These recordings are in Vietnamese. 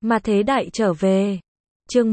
Mà thế đại trở về. Chương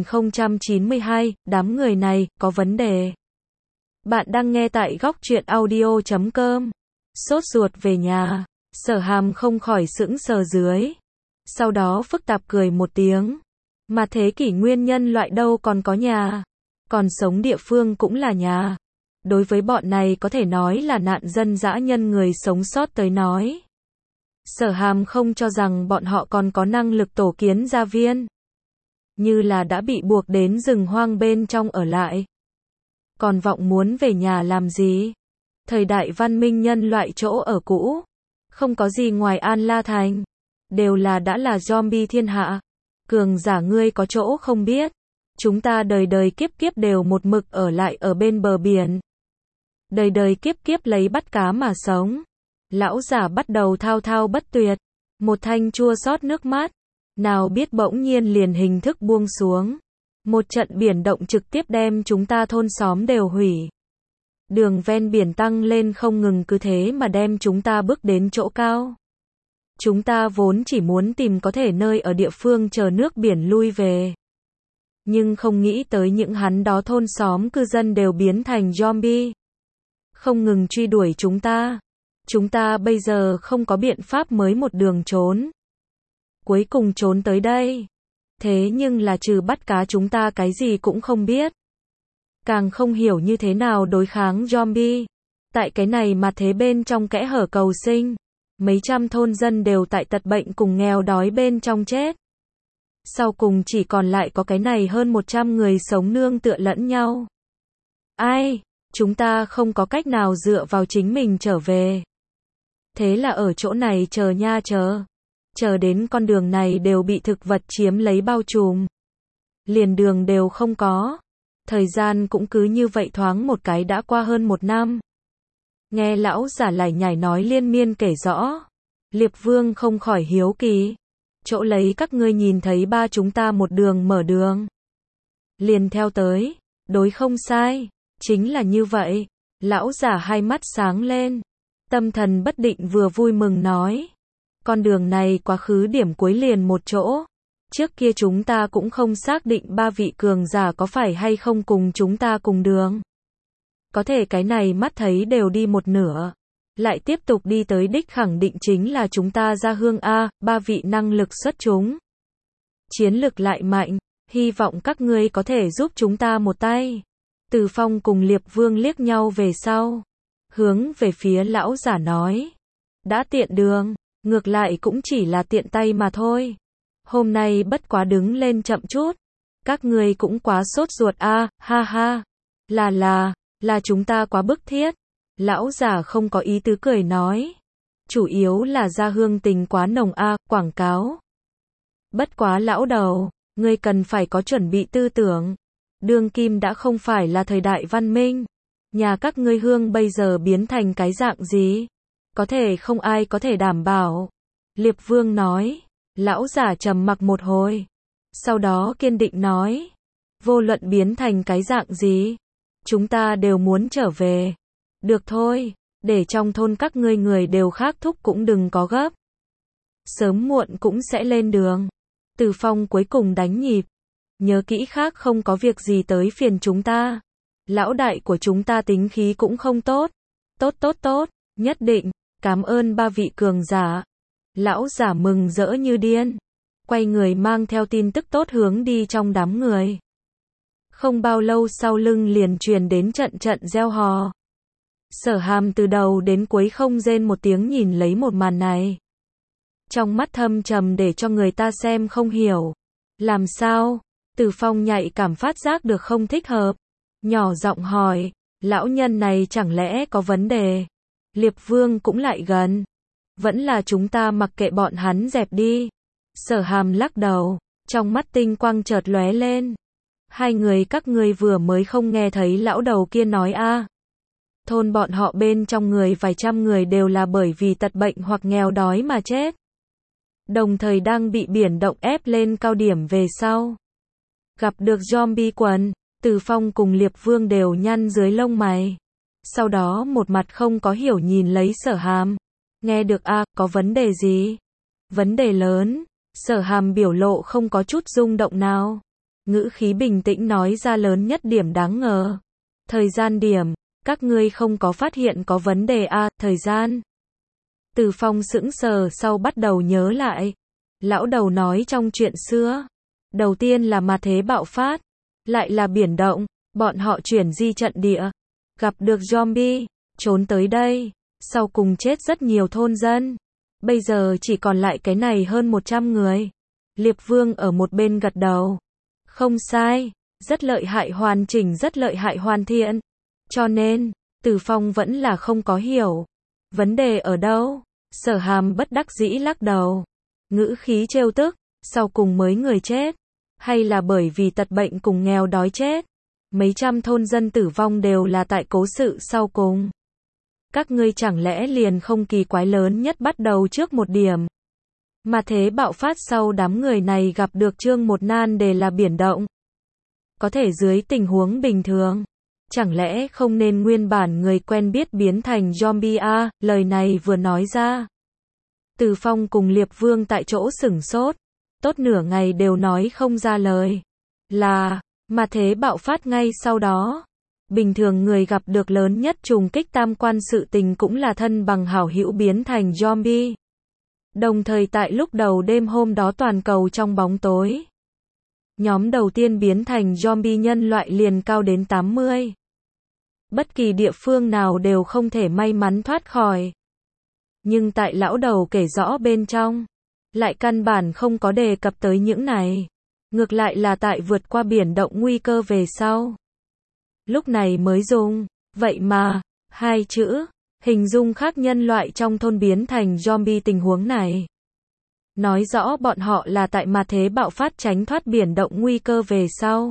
1092, đám người này, có vấn đề. Bạn đang nghe tại góc truyện audio.com. Sốt ruột về nhà, Sở Hàm không khỏi sững sờ dưới. Sau đó phức tạp cười một tiếng. Mà thế kỷ nguyên nhân loại đâu còn có nhà. Còn sống địa phương cũng là nhà. Đối với bọn này có thể nói là nạn dân dã nhân người sống sót tới nói. Sở Hàm không cho rằng bọn họ còn có năng lực tổ kiến gia viên. Như là đã bị buộc đến rừng hoang bên trong ở lại. Còn vọng muốn về nhà làm gì? Thời đại văn minh nhân loại chỗ ở cũ. Không có gì ngoài An La Thành. Đều là đã là zombie thiên hạ. Cường giả ngươi có chỗ không biết. Chúng ta đời đời kiếp kiếp đều một mực ở lại ở bên bờ biển. Đời đời kiếp kiếp lấy bắt cá mà sống. Lão giả bắt đầu thao thao bất tuyệt. Một thanh chua xót nước mắt. Nào biết bỗng nhiên liền hình thức buông xuống. Một trận biển động trực tiếp đem chúng ta thôn xóm đều hủy. Đường ven biển tăng lên không ngừng cứ thế mà đem chúng ta bước đến chỗ cao. Chúng ta vốn chỉ muốn tìm có thể nơi ở địa phương chờ nước biển lui về. Nhưng không nghĩ tới những hắn đó thôn xóm cư dân đều biến thành zombie. Không ngừng truy đuổi chúng ta. Chúng ta bây giờ không có biện pháp mới một đường trốn. Cuối cùng trốn tới đây. Thế nhưng là trừ bắt cá chúng ta cái gì cũng không biết. Càng không hiểu như thế nào đối kháng zombie. Tại cái này mà thế bên trong kẽ hở cầu sinh. Mấy trăm thôn dân đều tại tật bệnh cùng nghèo đói bên trong chết. Sau cùng chỉ còn lại có cái này hơn 100 người sống nương tựa lẫn nhau. Ai? Chúng ta không có cách nào dựa vào chính mình trở về. Thế là ở chỗ này chờ nha chờ. Chờ đến con đường này đều bị thực vật chiếm lấy bao trùm. Liền đường đều không có. Thời gian cũng cứ như vậy thoáng một cái đã qua hơn 1 năm. Nghe lão giả lải nhải nói liên miên kể rõ. Liệp Vương không khỏi hiếu kỳ. Chỗ lấy các ngươi nhìn thấy ba chúng ta một đường mở đường. Liền theo tới. Đối không sai. Chính là như vậy. Lão giả hai mắt sáng lên. Tâm thần bất định vừa vui mừng nói. Con đường này quá khứ điểm cuối liền một chỗ. Trước kia chúng ta cũng không xác định ba vị cường giả có phải hay không cùng chúng ta cùng đường. Có thể cái này mắt thấy đều đi một nửa. Lại tiếp tục đi tới đích khẳng định chính là chúng ta ra hương A, ba vị năng lực xuất chúng. Chiến lực lại mạnh, hy vọng các ngươi có thể giúp chúng ta một tay. Từ Phong cùng Liệp Vương liếc nhau về sau. Hướng về phía lão giả nói. Đã tiện đường, ngược lại cũng chỉ là tiện tay mà thôi. Hôm nay bất quá đứng lên chậm chút. Các ngươi cũng quá sốt ruột a, ha ha. Là chúng ta quá bức thiết. Lão giả không có ý tứ cười nói. Chủ yếu là ra hương tình quá nồng a, quảng cáo. Bất quá lão đầu, ngươi cần phải có chuẩn bị tư tưởng. Đương kim đã không phải là thời đại văn minh. Nhà các ngươi hương bây giờ biến thành cái dạng gì? Có thể không ai có thể đảm bảo. Liệp Vương nói. Lão giả trầm mặc một hồi. Sau đó kiên định nói. Vô luận biến thành cái dạng gì? Chúng ta đều muốn trở về. Được thôi, để trong thôn các ngươi người đều khác thúc cũng đừng có gấp. Sớm muộn cũng sẽ lên đường. Từ Phong cuối cùng đánh nhịp. Nhớ kỹ khác không có việc gì tới phiền chúng ta. Lão đại của chúng ta tính khí cũng không tốt. Tốt, nhất định. Cảm ơn ba vị cường giả. Lão giả mừng rỡ như điên. Quay người mang theo tin tức tốt hướng đi trong đám người. Không bao lâu sau lưng liền truyền đến trận trận reo hò. Sở Hàm từ đầu đến cuối không rên một tiếng nhìn lấy một màn này. Trong mắt thâm trầm để cho người ta xem không hiểu. Làm sao? Từ Phong nhạy cảm phát giác được không thích hợp. Nhỏ giọng hỏi. Lão nhân này chẳng lẽ có vấn đề? Liệp Vương cũng lại gần. Vẫn là chúng ta mặc kệ bọn hắn dẹp đi. Sở Hàm lắc đầu. Trong mắt tinh quang chợt lóe lên. Hai người các ngươi vừa mới không nghe thấy lão đầu kia nói a? Thôn bọn họ bên trong người vài trăm người đều là bởi vì tật bệnh hoặc nghèo đói mà chết. Đồng thời đang bị biển động ép lên cao điểm về sau. Gặp được zombie quần, Từ Phong cùng Liệp Vương đều nhăn dưới lông mày. Sau đó một mặt không có hiểu nhìn lấy Sở Hàm. Nghe được a, có vấn đề gì? Vấn đề lớn. Sở Hàm biểu lộ không có chút rung động nào. Ngữ khí bình tĩnh nói ra lớn nhất điểm đáng ngờ. Thời gian điểm, các ngươi không có phát hiện có vấn đề à, thời gian. Từ Phong sững sờ sau bắt đầu nhớ lại. Lão đầu nói trong chuyện xưa. Đầu tiên là ma thế bạo phát, lại là biển động, bọn họ chuyển di trận địa, gặp được zombie, trốn tới đây, sau cùng chết rất nhiều thôn dân. Bây giờ chỉ còn lại cái này hơn 100 người. Liệp Vương ở một bên gật đầu. Không sai, rất lợi hại hoàn chỉnh, rất lợi hại hoàn thiện. Cho nên, Từ Phong vẫn là không có hiểu. Vấn đề ở đâu? Sở Hàm bất đắc dĩ lắc đầu. Ngữ khí trêu tức, sau cùng mới người chết. Hay là bởi vì tật bệnh cùng nghèo đói chết? Mấy trăm thôn dân tử vong đều là tại cố sự sau cùng. Các ngươi chẳng lẽ liền không kỳ quái lớn nhất bắt đầu trước một điểm. Mà thế bạo phát sau đám người này gặp được chương một nan đề là biển động. Có thể dưới tình huống bình thường. Chẳng lẽ không nên nguyên bản người quen biết biến thành zombie à, lời này vừa nói ra. Từ Phong cùng Liệp Vương tại chỗ sửng sốt. Tốt nửa ngày đều nói không ra lời. Mà thế bạo phát ngay sau đó. Bình thường người gặp được lớn nhất trùng kích tam quan sự tình cũng là thân bằng hảo hữu biến thành zombie. Đồng thời tại lúc đầu đêm hôm đó toàn cầu trong bóng tối. Nhóm đầu tiên biến thành zombie nhân loại liền cao đến 80. Bất kỳ địa phương nào đều không thể may mắn thoát khỏi. Nhưng tại lão đầu kể rõ bên trong, lại căn bản không có đề cập tới những này. Ngược lại là tại vượt qua biển động nguy cơ về sau. Lúc này mới dùng, vậy mà, hai chữ, hình dung khác nhân loại trong thôn biến thành zombie tình huống này. Nói rõ bọn họ là tại ma thế bạo phát tránh thoát biển động nguy cơ về sau.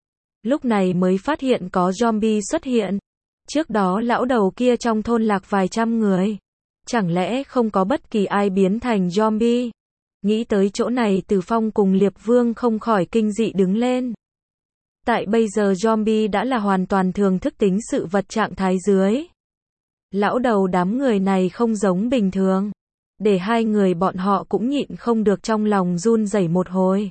Lúc này mới phát hiện có zombie xuất hiện. Trước đó lão đầu kia trong thôn lạc vài trăm người. Chẳng lẽ không có bất kỳ ai biến thành zombie? Nghĩ tới chỗ này Từ Phong cùng Liệp Vương không khỏi kinh dị đứng lên. Tại bây giờ zombie đã là hoàn toàn thường thức tính sự vật trạng thái dưới. Lão đầu đám người này không giống bình thường. Để hai người bọn họ cũng nhịn không được trong lòng run rẩy một hồi.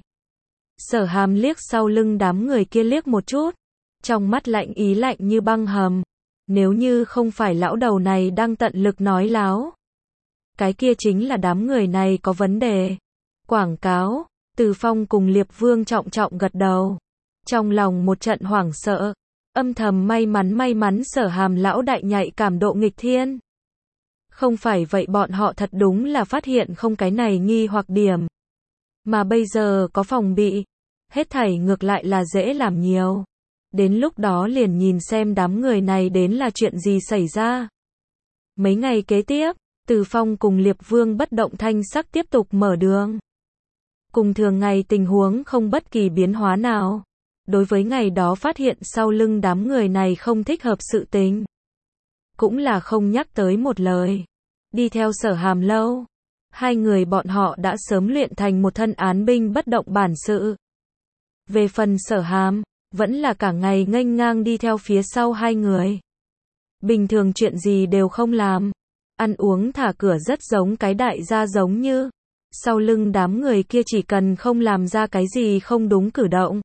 Sở Hàm liếc sau lưng đám người kia liếc một chút. Trong mắt lạnh ý lạnh như băng hầm. Nếu như không phải lão đầu này đang tận lực nói láo. Cái kia chính là đám người này có vấn đề. Quảng cáo, Từ Phong cùng Liệp Vương trọng trọng gật đầu. Trong lòng một trận hoảng sợ, âm thầm may mắn Sở Hàm lão đại nhạy cảm độ nghịch thiên. Không phải vậy bọn họ thật đúng là phát hiện không cái này nghi hoặc điểm. Mà bây giờ có phòng bị, hết thảy ngược lại là dễ làm nhiều. Đến lúc đó liền nhìn xem đám người này đến là chuyện gì xảy ra. Mấy ngày kế tiếp, Từ Phong cùng Liệp Vương bất động thanh sắc tiếp tục mở đường. Cùng thường ngày tình huống không bất kỳ biến hóa nào. Đối với ngày đó phát hiện sau lưng đám người này không thích hợp sự tình. Cũng là không nhắc tới một lời. Đi theo Sở Hàm lâu. Hai người bọn họ đã sớm luyện thành một thân án binh bất động bản sự. Về phần Sở Hàm, vẫn là cả ngày nghênh ngang đi theo phía sau hai người. Bình thường chuyện gì đều không làm. Ăn uống thả cửa rất giống cái đại gia giống như. Sau lưng đám người kia chỉ cần không làm ra cái gì không đúng cử động.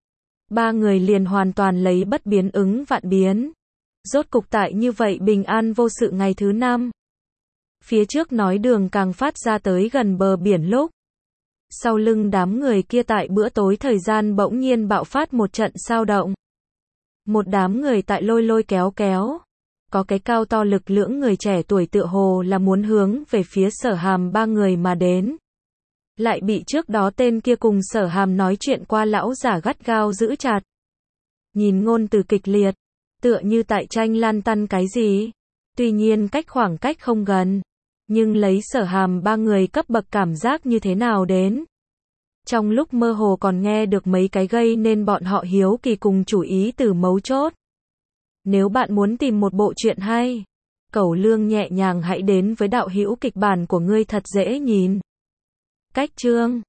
Ba người liền hoàn toàn lấy bất biến ứng vạn biến. Rốt cục tại như vậy bình an vô sự ngày thứ 5. Phía trước nói đường càng phát ra tới gần bờ biển lúc. Sau lưng đám người kia tại bữa tối thời gian bỗng nhiên bạo phát một trận sao động. Một đám người tại lôi lôi kéo kéo. Có cái cao to lực lưỡng người trẻ tuổi tựa hồ là muốn hướng về phía Sở Hàm ba người mà đến. Lại bị trước đó tên kia cùng Sở Hàm nói chuyện qua lão giả gắt gao giữ chặt. Nhìn ngôn từ kịch liệt, tựa như tại tranh lan tăn cái gì. Tuy nhiên khoảng cách không gần, nhưng lấy Sở Hàm ba người cấp bậc cảm giác như thế nào đến. Trong lúc mơ hồ còn nghe được mấy cái gây nên bọn họ hiếu kỳ cùng chủ ý từ mấu chốt. Nếu bạn muốn tìm một bộ truyện hay, Cẩu Lương nhẹ nhàng hãy đến với đạo hữu kịch bản của ngươi thật dễ nhìn. Cách chương